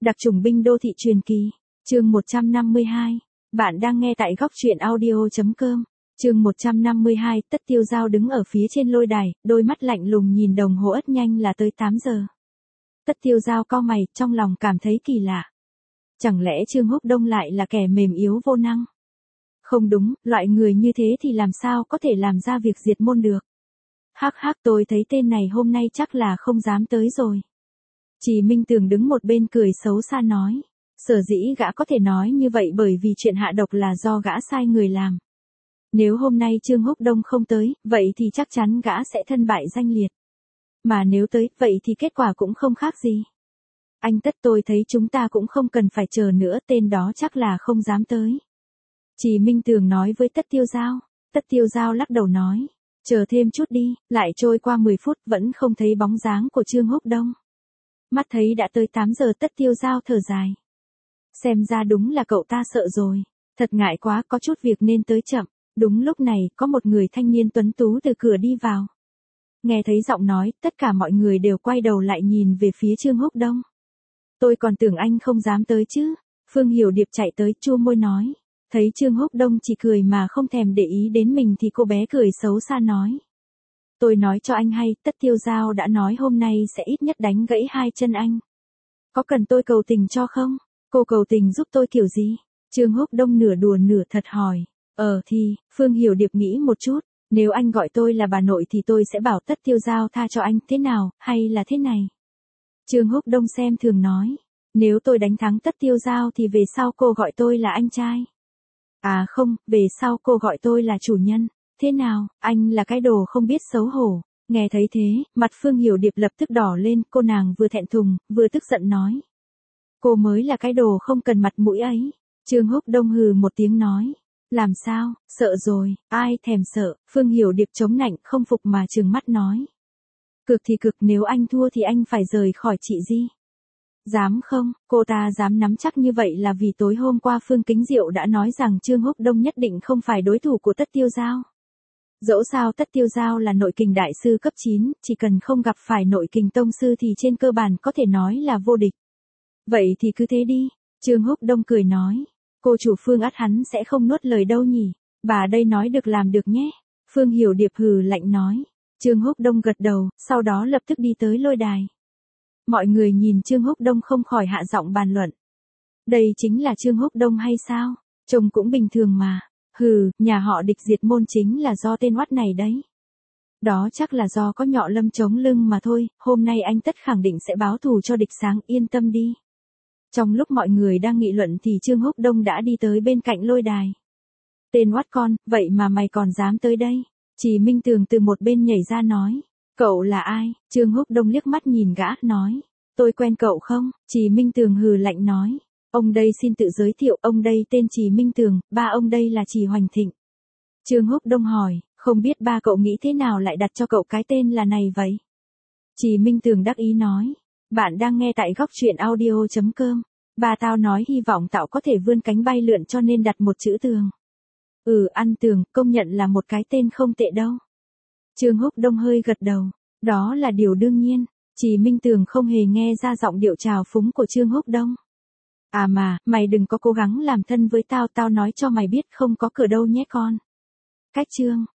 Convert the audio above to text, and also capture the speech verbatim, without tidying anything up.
Đặc chủng binh đô thị truyền kỳ, chương một trăm năm mươi hai. Bạn đang nghe tại góc truyện audio chấm com. Chương một trăm năm mươi hai, Tất Tiêu Giao đứng ở phía trên lôi đài, đôi mắt lạnh lùng nhìn đồng hồ ất nhanh là tới tám giờ. Tất Tiêu Giao cau mày, trong lòng cảm thấy kỳ lạ. Chẳng lẽ Trương Húc Đông lại là kẻ mềm yếu vô năng? Không đúng, loại người như thế thì làm sao có thể làm ra việc diệt môn được? Hắc hắc, tôi thấy tên này hôm nay chắc là không dám tới rồi. Chỉ Minh Tường đứng một bên cười xấu xa nói. Sở dĩ gã có thể nói như vậy bởi vì chuyện hạ độc là do gã sai người làm. Nếu hôm nay Trương Húc Đông không tới, vậy thì chắc chắn gã sẽ thân bại danh liệt. Mà nếu tới, vậy thì kết quả cũng không khác gì. Anh Tất, tôi thấy chúng ta cũng không cần phải chờ nữa, tên đó chắc là không dám tới. Chỉ Minh Tường nói với Tất Tiêu Giao. Tất Tiêu Giao lắc đầu nói. Chờ thêm chút đi, lại trôi qua mười phút vẫn không thấy bóng dáng của Trương Húc Đông. Mắt thấy đã tới tám giờ, Tất Tiêu Giao thở dài. Xem ra đúng là cậu ta sợ rồi. Thật ngại quá, có chút việc nên tới chậm. Đúng lúc này, có một người thanh niên tuấn tú từ cửa đi vào. Nghe thấy giọng nói, tất cả mọi người đều quay đầu lại nhìn về phía Trương Húc Đông. Tôi còn tưởng anh không dám tới chứ. Phương Hiểu Điệp chạy tới, chua môi nói. Thấy Trương Húc Đông chỉ cười mà không thèm để ý đến mình thì cô bé cười xấu xa nói. Tôi nói cho anh hay, Tất Tiêu Giao đã nói hôm nay sẽ ít nhất đánh gãy hai chân anh. Có cần tôi cầu tình cho không? Cô cầu tình giúp tôi kiểu gì? Trương Húc Đông nửa đùa nửa thật hỏi. Ờ thì, Phương Hiểu Điệp nghĩ một chút. Nếu anh gọi tôi là bà nội thì tôi sẽ bảo Tất Tiêu Giao tha cho anh, thế nào, hay là thế này? Trương Húc Đông xem thường nói. Nếu tôi đánh thắng Tất Tiêu Giao thì về sau cô gọi tôi là anh trai. À không, về sau cô gọi tôi là chủ nhân. Thế nào, anh là cái đồ không biết xấu hổ. Nghe thấy thế, mặt Phương Hiểu Điệp lập tức đỏ lên, cô nàng vừa thẹn thùng, vừa tức giận nói. Cô mới là cái đồ không cần mặt mũi ấy. Trương Húc Đông hừ một tiếng nói. Làm sao, sợ rồi, ai thèm sợ, Phương Hiểu Điệp chống nạnh không phục mà trừng mắt nói. Cực thì cực, nếu anh thua thì anh phải rời khỏi chị Di. Dám không, cô ta dám nắm chắc như vậy là vì tối hôm qua Phương Kính Diệu đã nói rằng Trương Húc Đông nhất định không phải đối thủ của Tất Tiêu Giao. Dẫu sao Tất Tiêu Giao là nội kình đại sư cấp chín, chỉ cần không gặp phải nội kình tông sư thì trên cơ bản có thể nói là vô địch. Vậy thì cứ thế đi, Trương Húc Đông cười nói. Cô chủ Phương ắt hắn sẽ không nuốt lời đâu nhỉ, bà đây nói được làm được nhé. Phương Hiểu Điệp hừ lạnh nói. Trương Húc Đông gật đầu, sau đó lập tức đi tới lôi đài. Mọi người nhìn Trương Húc Đông không khỏi hạ giọng bàn luận. Đây chính là Trương Húc Đông hay sao? Trông cũng bình thường mà. Hừ, nhà họ Địch diệt môn chính là do tên oắt này đấy. Đó chắc là do có Nhọ Lâm chống lưng mà thôi, hôm nay anh Tất khẳng định sẽ báo thù cho Địch Sáng, yên tâm đi. Trong lúc mọi người đang nghị luận thì Trương Húc Đông đã đi tới bên cạnh lôi đài. Tên oắt con, vậy mà mày còn dám tới đây? Chỉ Minh Tường từ một bên nhảy ra nói. Cậu là ai? Trương Húc Đông liếc mắt nhìn gã, nói. Tôi quen cậu không? Chỉ Minh Tường hừ lạnh nói. Ông đây xin tự giới thiệu, ông đây tên Chỉ Minh Tường, ba ông đây là Chỉ Hoành Thịnh. Trương Húc Đông hỏi, không biết ba cậu nghĩ thế nào lại đặt cho cậu cái tên là này vậy? Chỉ Minh Tường đắc ý nói. Bạn đang nghe tại góc truyện audio chấm com. Ba tao nói hy vọng tạo có thể vươn cánh bay lượn cho nên đặt một chữ Tường. Ừ, ăn Tường, công nhận là một cái tên không tệ đâu. Trương Húc Đông hơi gật đầu. Đó là điều đương nhiên. Chỉ Minh Tường không hề nghe ra giọng điệu trào phúng của Trương Húc Đông. À mà, mày đừng có cố gắng làm thân với tao, tao nói cho mày biết không có cửa đâu nhé con. Cách chương.